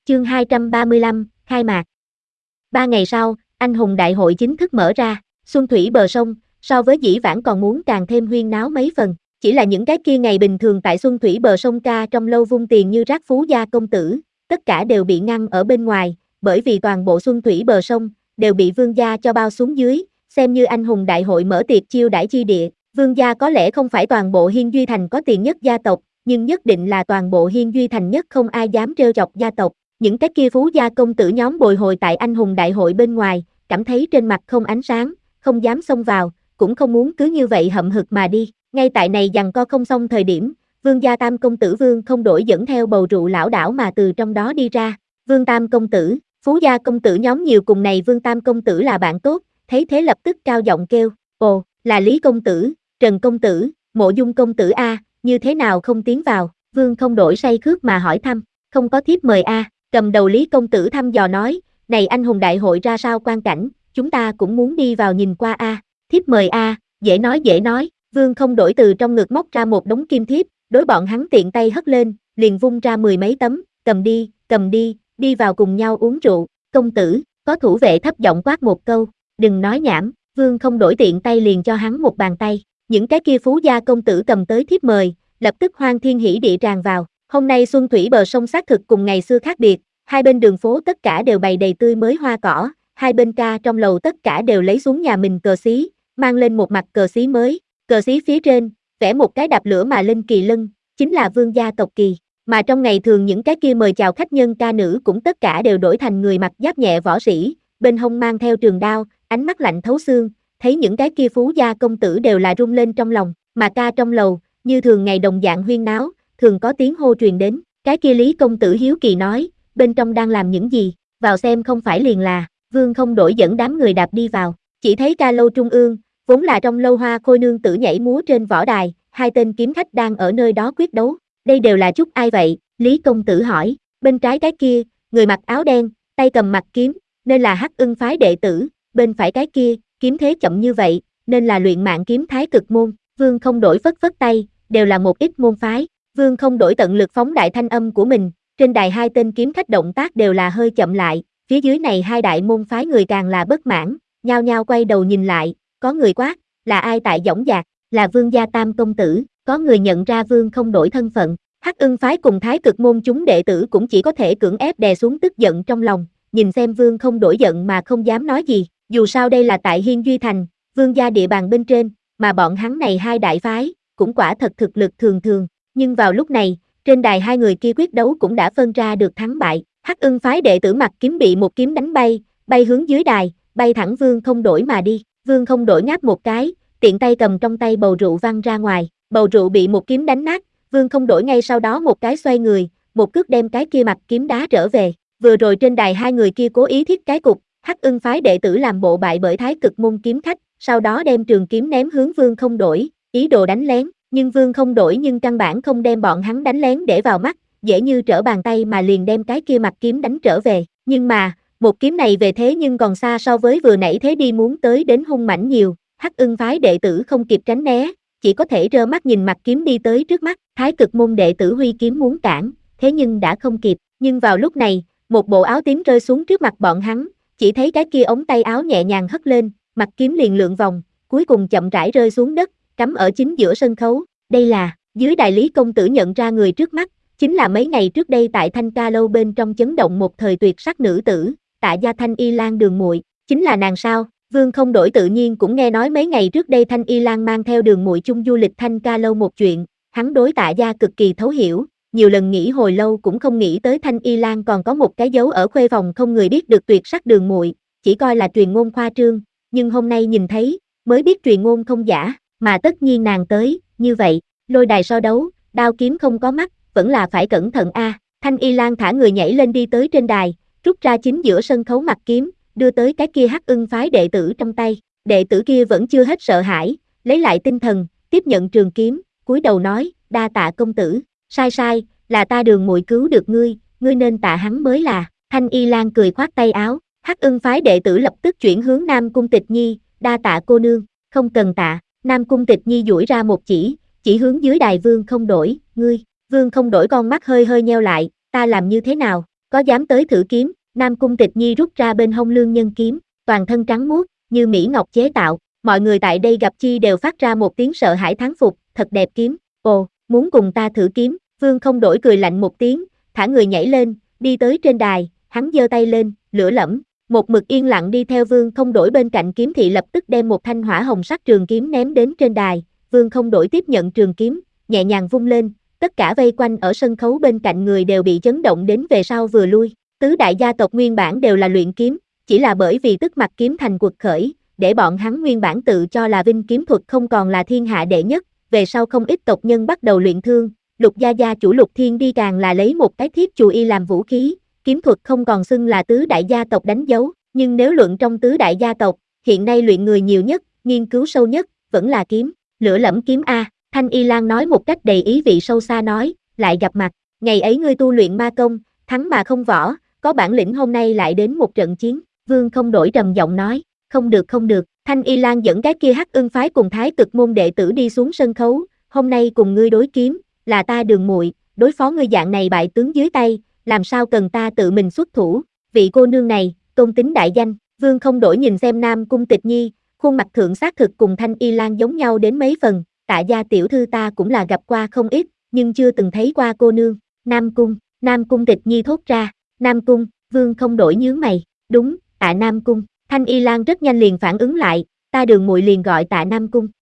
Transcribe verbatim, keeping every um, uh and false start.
Chương hai trăm ba mươi lăm, khai mạc. Ba ngày sau, anh hùng đại hội chính thức mở ra, xuân thủy bờ sông, so với dĩ vãng còn muốn càng thêm huyên náo mấy phần. Chỉ là những cái kia ngày bình thường tại xuân thủy bờ sông ca trong lâu vung tiền như rác phú gia công tử, tất cả đều bị ngăn ở bên ngoài, bởi vì toàn bộ xuân thủy bờ sông đều bị vương gia cho bao xuống dưới, xem như anh hùng đại hội mở tiệc chiêu đãi chi địa. Vương gia có lẽ không phải toàn bộ Hiên Duy Thành có tiền nhất gia tộc, nhưng nhất định là toàn bộ Hiên Duy Thành nhất không ai dám trêu chọc gia tộc. Những cái kia phú gia công tử nhóm bồi hồi tại anh hùng đại hội bên ngoài, cảm thấy trên mặt không ánh sáng, không dám xông vào, cũng không muốn cứ như vậy hậm hực mà đi. Ngay tại này giằng co không xong thời điểm, Vương gia Tam công tử Vương Không Đổi dẫn theo bầu rượu lão đảo mà từ trong đó đi ra. Vương Tam công tử, phú gia công tử nhóm nhiều cùng này Vương Tam công tử là bạn tốt, thấy thế lập tức cao giọng kêu, ồ, là Lý công tử, Trần công tử, Mộ Dung công tử a, như thế nào không tiến vào? Vương Không Đổi say khước mà hỏi thăm, không có thiếp mời a. Cầm đầu Lý công tử thăm dò nói, này anh hùng đại hội ra sao quan cảnh, chúng ta cũng muốn đi vào nhìn qua a. Thiếp mời a, dễ nói dễ nói. Vương Không Đổi từ trong ngực móc ra một đống kim thiếp, đối bọn hắn tiện tay hất lên, liền vung ra mười mấy tấm, cầm đi, cầm đi, đi vào cùng nhau uống rượu. Công tử, có thủ vệ thấp giọng quát một câu, đừng nói nhảm. Vương Không Đổi tiện tay liền cho hắn một bàn tay. Những cái kia phú gia công tử cầm tới thiếp mời, lập tức hoan thiên hỉ địa tràn vào. Hôm nay xuân thủy bờ sông xác thực cùng ngày xưa khác biệt, hai bên đường phố tất cả đều bày đầy tươi mới hoa cỏ, hai bên ca trong lầu tất cả đều lấy xuống nhà mình cờ xí, mang lên một mặt cờ xí mới, cờ xí phía trên, vẽ một cái đạp lửa mà lên kỳ lân, chính là vương gia tộc kỳ, mà trong ngày thường những cái kia mời chào khách nhân ca nữ cũng tất cả đều đổi thành người mặc giáp nhẹ võ sĩ, bên hông mang theo trường đao, ánh mắt lạnh thấu xương, thấy những cái kia phú gia công tử đều là rung lên trong lòng, mà ca trong lầu, như thường ngày đồng dạng huyên náo, thường có tiếng hô truyền đến, cái kia Lý công tử hiếu kỳ nói, bên trong đang làm những gì, vào xem không phải liền là. Vương Không Đổi dẫn đám người đạp đi vào, chỉ thấy ca lâu trung ương, vốn là trong lâu hoa khôi nương tử nhảy múa trên võ đài, hai tên kiếm khách đang ở nơi đó quyết đấu, đây đều là chút ai vậy? Lý công tử hỏi, bên trái cái kia, người mặc áo đen, tay cầm mặt kiếm, nên là Hắc Ưng phái đệ tử, bên phải cái kia, kiếm thế chậm như vậy, nên là luyện mạng kiếm thái cực môn. Vương Không Đổi phất phất tay, đều là một ít môn phái. Vương Không Đổi tận lực phóng đại thanh âm của mình, trên đài hai tên kiếm khách động tác đều là hơi chậm lại, phía dưới này hai đại môn phái người càng là bất mãn, nhao nhao quay đầu nhìn lại, có người quát, là ai tại dõng dạc, là Vương gia Tam công tử, có người nhận ra Vương Không Đổi thân phận. Hắc Ưng phái cùng thái cực môn chúng đệ tử cũng chỉ có thể cưỡng ép đè xuống tức giận trong lòng, nhìn xem Vương Không Đổi giận mà không dám nói gì, dù sao đây là tại Hiên Duy Thành, Vương gia địa bàn bên trên, mà bọn hắn này hai đại phái, cũng quả thật thực lực thường thường, nhưng vào lúc này, trên đài hai người kia quyết đấu cũng đã phân ra được thắng bại. Hắc Ưng phái đệ tử mặc kiếm bị một kiếm đánh bay, bay hướng dưới đài, bay thẳng Vương Không Đổi mà đi. Vương Không Đổi ngáp một cái, tiện tay cầm trong tay bầu rượu văng ra ngoài, bầu rượu bị một kiếm đánh nát, Vương Không Đổi ngay sau đó một cái xoay người, một cước đem cái kia mặt kiếm đá trở về. Vừa rồi trên đài hai người kia cố ý thiết cái cục, Hắc Ưng phái đệ tử làm bộ bại bởi thái cực môn kiếm khách, sau đó đem trường kiếm ném hướng Vương Không Đổi, ý đồ đánh lén, nhưng Vương Không Đổi nhưng căn bản không đem bọn hắn đánh lén để vào mắt, dễ như trở bàn tay mà liền đem cái kia mặt kiếm đánh trở về, nhưng mà, một kiếm này về thế nhưng còn xa so với vừa nãy thế đi muốn tới đến hung mãnh nhiều, Hắc Ưng phái đệ tử không kịp tránh né, chỉ có thể trơ mắt nhìn mặt kiếm đi tới trước mắt, thái cực môn đệ tử huy kiếm muốn cản, thế nhưng đã không kịp, nhưng vào lúc này, một bộ áo tím rơi xuống trước mặt bọn hắn, chỉ thấy cái kia ống tay áo nhẹ nhàng hất lên, mặt kiếm liền lượn vòng, cuối cùng chậm rãi rơi xuống đất, cắm ở chính giữa sân khấu, đây là, dưới đài Lý công tử nhận ra người trước mắt, chính là mấy ngày trước đây tại Thanh Ca lâu bên trong chấn động một thời tuyệt sắc nữ tử, Tạ gia Thanh Y Lan Đường muội, chính là nàng sao? Vương Không Đổi tự nhiên cũng nghe nói mấy ngày trước đây Thanh Y Lan mang theo Đường muội chung du lịch Thanh Ca lâu một chuyện, hắn đối Tạ gia cực kỳ thấu hiểu, nhiều lần nghĩ hồi lâu cũng không nghĩ tới Thanh Y Lan còn có một cái dấu ở khuê phòng không người biết được tuyệt sắc Đường muội, chỉ coi là truyền ngôn khoa trương, nhưng hôm nay nhìn thấy, mới biết truyền ngôn không giả, mà tất nhiên nàng tới, như vậy, lôi đài so đấu, đao kiếm không có mắt, vẫn là phải cẩn thận a. Thanh Y Lan thả người nhảy lên đi tới trên đài, rút ra chính giữa sân khấu mặt kiếm, đưa tới cái kia Hắc Ưng phái đệ tử trong tay. Đệ tử kia vẫn chưa hết sợ hãi, lấy lại tinh thần, tiếp nhận trường kiếm, cúi đầu nói, đa tạ công tử, sai sai, là ta Đường muội cứu được ngươi, ngươi nên tạ hắn mới là. Thanh Y Lan cười khoát tay áo, Hắc Ưng phái đệ tử lập tức chuyển hướng Nam Cung Tịch Nhi, đa tạ cô nương, không cần tạ. Nam Cung Tịch Nhi duỗi ra một chỉ, chỉ hướng dưới đài Vương Không Đổi, ngươi. Vương Không Đổi con mắt hơi hơi nheo lại, ta làm như thế nào? có dám tới thử kiếm, Nam Cung Tịch Nhi rút ra bên hông lương nhân kiếm, toàn thân trắng muốt, như mỹ ngọc chế tạo, mọi người tại đây gặp chi đều phát ra một tiếng sợ hãi thán phục, thật đẹp kiếm, ồ, muốn cùng ta thử kiếm, Vương Không Đổi cười lạnh một tiếng, thả người nhảy lên, đi tới trên đài, hắn giơ tay lên, lửa lẫm, một mực yên lặng đi theo Vương Không Đổi bên cạnh kiếm thị lập tức đem một thanh hỏa hồng sắc trường kiếm ném đến trên đài, Vương Không Đổi tiếp nhận trường kiếm, nhẹ nhàng vung lên, tất cả vây quanh ở sân khấu bên cạnh người đều bị chấn động đến về sau vừa lui, tứ đại gia tộc nguyên bản đều là luyện kiếm, chỉ là bởi vì tức mặt kiếm thành quật khởi, để bọn hắn nguyên bản tự cho là vinh kiếm thuật không còn là thiên hạ đệ nhất, về sau không ít tộc nhân bắt đầu luyện thương, Lục gia gia chủ Lục Thiên đi càng là lấy một cái thiếp chù y làm vũ khí, kiếm thuật không còn xưng là tứ đại gia tộc đánh dấu, nhưng nếu luận trong tứ đại gia tộc, hiện nay luyện người nhiều nhất, nghiên cứu sâu nhất, vẫn là kiếm, lửa lẫm kiếm A, Thanh Y Lan nói một cách đầy ý vị sâu xa nói, lại gặp mặt, ngày ấy ngươi tu luyện ma công, thắng mà không võ, có bản lĩnh hôm nay lại đến một trận chiến, Vương Không Đổi trầm giọng nói, không được không được, Thanh Y Lan dẫn cái kia Hắc Ưng phái cùng Thái Cực môn đệ tử đi xuống sân khấu, hôm nay cùng ngươi đối kiếm, là ta Đường muội, đối phó ngươi dạng này bại tướng dưới tay, làm sao cần ta tự mình xuất thủ, vị cô nương này, tôn tính đại danh, Vương Không Đổi nhìn xem Nam Cung Tịch Nhi, khuôn mặt thượng xác thực cùng Thanh Y Lan giống nhau đến mấy phần, Tạ gia tiểu thư ta cũng là gặp qua không ít, nhưng chưa từng thấy qua cô nương, Nam Cung, Nam Cung Tịch Nhi thốt ra, Nam Cung, Vương Không Đổi nhướng mày, đúng, Tạ Nam Cung, Thanh Y Lan rất nhanh liền phản ứng lại, ta Đường muội liền gọi Tạ Nam Cung,